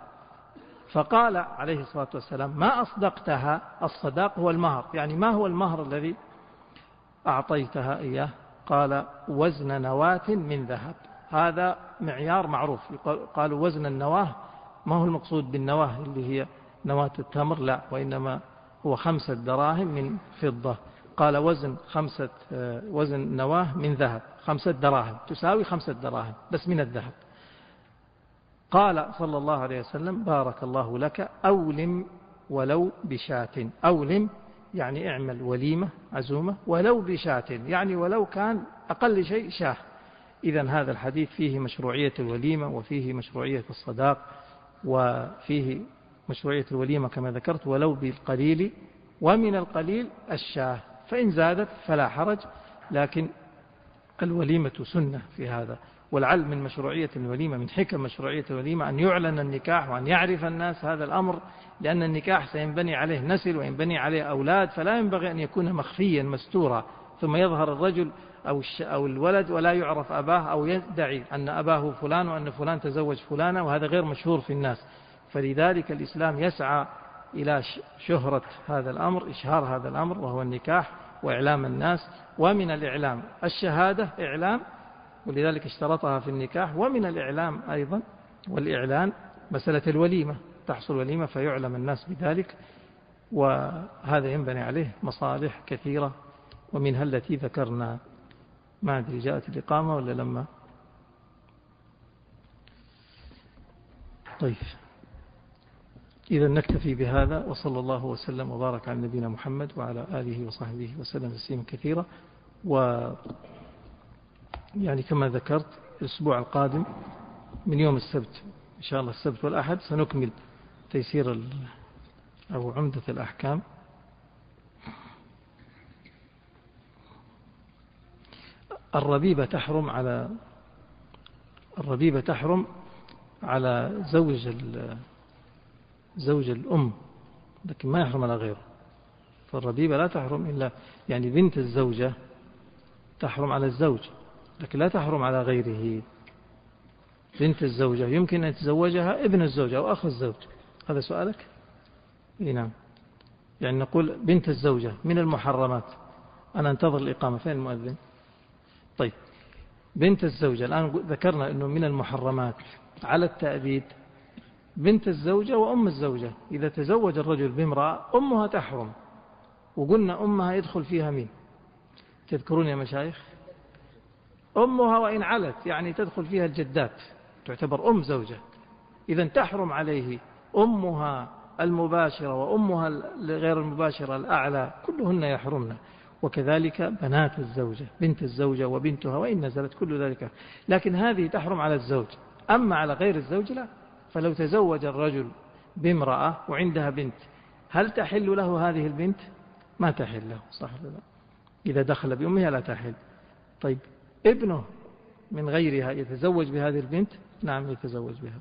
Speaker 1: فقال عليه الصلاة والسلام ما أصدقتها. الصداق هو المهر، يعني ما هو المهر الذي أعطيتها إياه؟ قال وزن نواة من ذهب. هذا معيار معروف. قالوا وزن النواة، ما هو المقصود بالنواة اللي هي نواة التمر، لا، وإنما هو خمسة دراهم من فضة. قال وزن خمسة وزن نواة من ذهب، خمسة دراهم تساوي خمسة دراهم بس من الذهب. قال صلى الله عليه وسلم بارك الله لك أولم ولو بشاة. أولم يعني اعمل وليمة عزومة ولو بشاة، يعني ولو كان أقل شيء شاه. إذن هذا الحديث فيه مشروعية الوليمة، وفيه مشروعية الصداق، وفيه مشروعية الوليمة كما ذكرت ولو بالقليل، ومن القليل الشاه، فإن زادت فلا حرج، لكن الوليمة سنة في هذا. ولعل من مشروعية الوليمة، من حكم مشروعية الوليمة، أن يعلن النكاح وأن يعرف الناس هذا الأمر، لأن النكاح سينبني عليه نسل وينبني عليه أولاد، فلا ينبغي أن يكون مخفيا مستورا، ثم يظهر الرجل أو, أو الولد ولا يعرف أباه، أو يدعي أن أباه فلان وأن فلان تزوج فلانة، وهذا غير مشهور في الناس. فلذلك الإسلام يسعى إلى شهرة هذا الأمر، إشهار هذا الأمر، وهو النكاح وإعلام الناس. ومن الإعلام الشهادة إعلام، ولذلك اشترطها في النكاح. ومن الإعلام أيضا والإعلان مسألة الوليمة، تحصل وليمة فيعلم الناس بذلك، وهذا ينبني عليه مصالح كثيرة، ومنها التي ذكرنا. ما أدري جاءت الإقامة ولا لما؟ طيب، إذا نكتفي بهذا، وصلى الله وسلم وبارك على نبينا محمد وعلى آله وصحبه وسلم تسليما كثيرا. و يعني كما ذكرت الأسبوع القادم من يوم السبت إن شاء الله، السبت والأحد، سنكمل تيسير أو عمدة الأحكام. الربيبة تحرم على الربيبة تحرم على زوج زوج الأم، لكن ما يحرم على غيره. فالربيبة لا تحرم إلا يعني بنت الزوجة تحرم على الزوج، لكن لا تحرم على غيره. بنت الزوجة يمكن أن يتزوجها ابن الزوجة أو أخ الزوج. هذا سؤالك؟ إيه نعم. يعني نقول بنت الزوجة من المحرمات. أنا أنتظر الإقامة. فين المؤذن؟ طيب، بنت الزوجة الآن ذكرنا أنه من المحرمات على التأبيد بنت الزوجة وأم الزوجة. إذا تزوج الرجل بامرأة أمها تحرم، وقلنا أمها يدخل فيها مين؟ تذكرون يا مشايخ؟ أمها وإن علت، يعني تدخل فيها الجدات، تعتبر أم زوجة. إذا تحرم عليه أمها المباشرة وأمها غير المباشرة الأعلى، كلهن يحرمن. وكذلك بنات الزوجة، بنت الزوجة وبنتها وإن نزلت، كل ذلك. لكن هذه تحرم على الزوج، أما على غير الزوج لا. فلو تزوج الرجل بامرأة وعندها بنت، هل تحل له هذه البنت؟ ما تحل له، صح ولا لا؟ إذا دخل بأمها لا تحل. طيب، ابنه من غيرها يتزوج بهذه البنت؟ نعم يتزوج بها.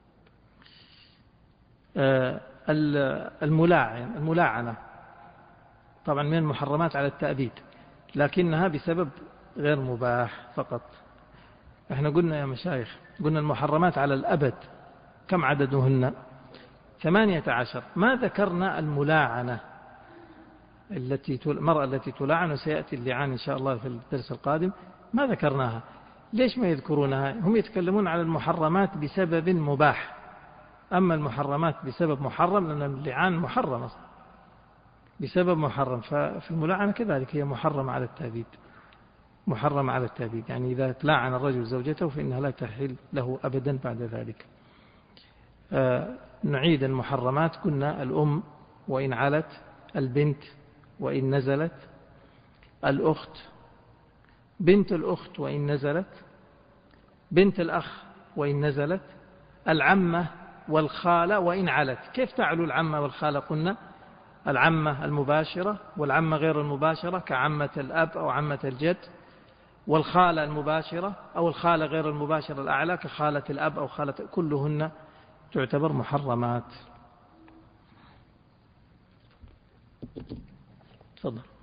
Speaker 1: الملاعن الملاعنة طبعا من المحرمات على التأبيد، لكنها بسبب غير مباح فقط. احنا قلنا يا مشايخ، قلنا المحرمات على الأبد كم عددهن؟ ثمانية عشر. ما ذكرنا الملاعنة التي المرأة التي تلاعن، وسيأتي اللعان إن شاء الله في الدرس القادم. ما ذكرناها. ليش ما يذكرونها؟ هم يتكلمون على المحرمات بسبب مباح، أما المحرمات بسبب محرم، لأن اللعان محرم بسبب محرم. ففي الملاعنة كذلك هي محرمة على التأبيد، محرمة على التأبيد. يعني إذا تلاعن الرجل زوجته فإنها لا تحل له أبدا بعد ذلك. آه نعيد المحرمات. كنا الأم وإن علت، البنت وإن نزلت، الأخت، بنت الأخت وإن نزلت، بنت الأخ وإن نزلت، العمة والخالة وإن علت. كيف تعلو العمة والخالة؟ قلنا العمة المباشرة والعمة غير المباشرة كعمة الأب أو عمة الجد، والخالة المباشرة أو الخالة غير المباشرة الأعلى كخالة الأب أو خالة، كلهن تعتبر محرمات. تفضل.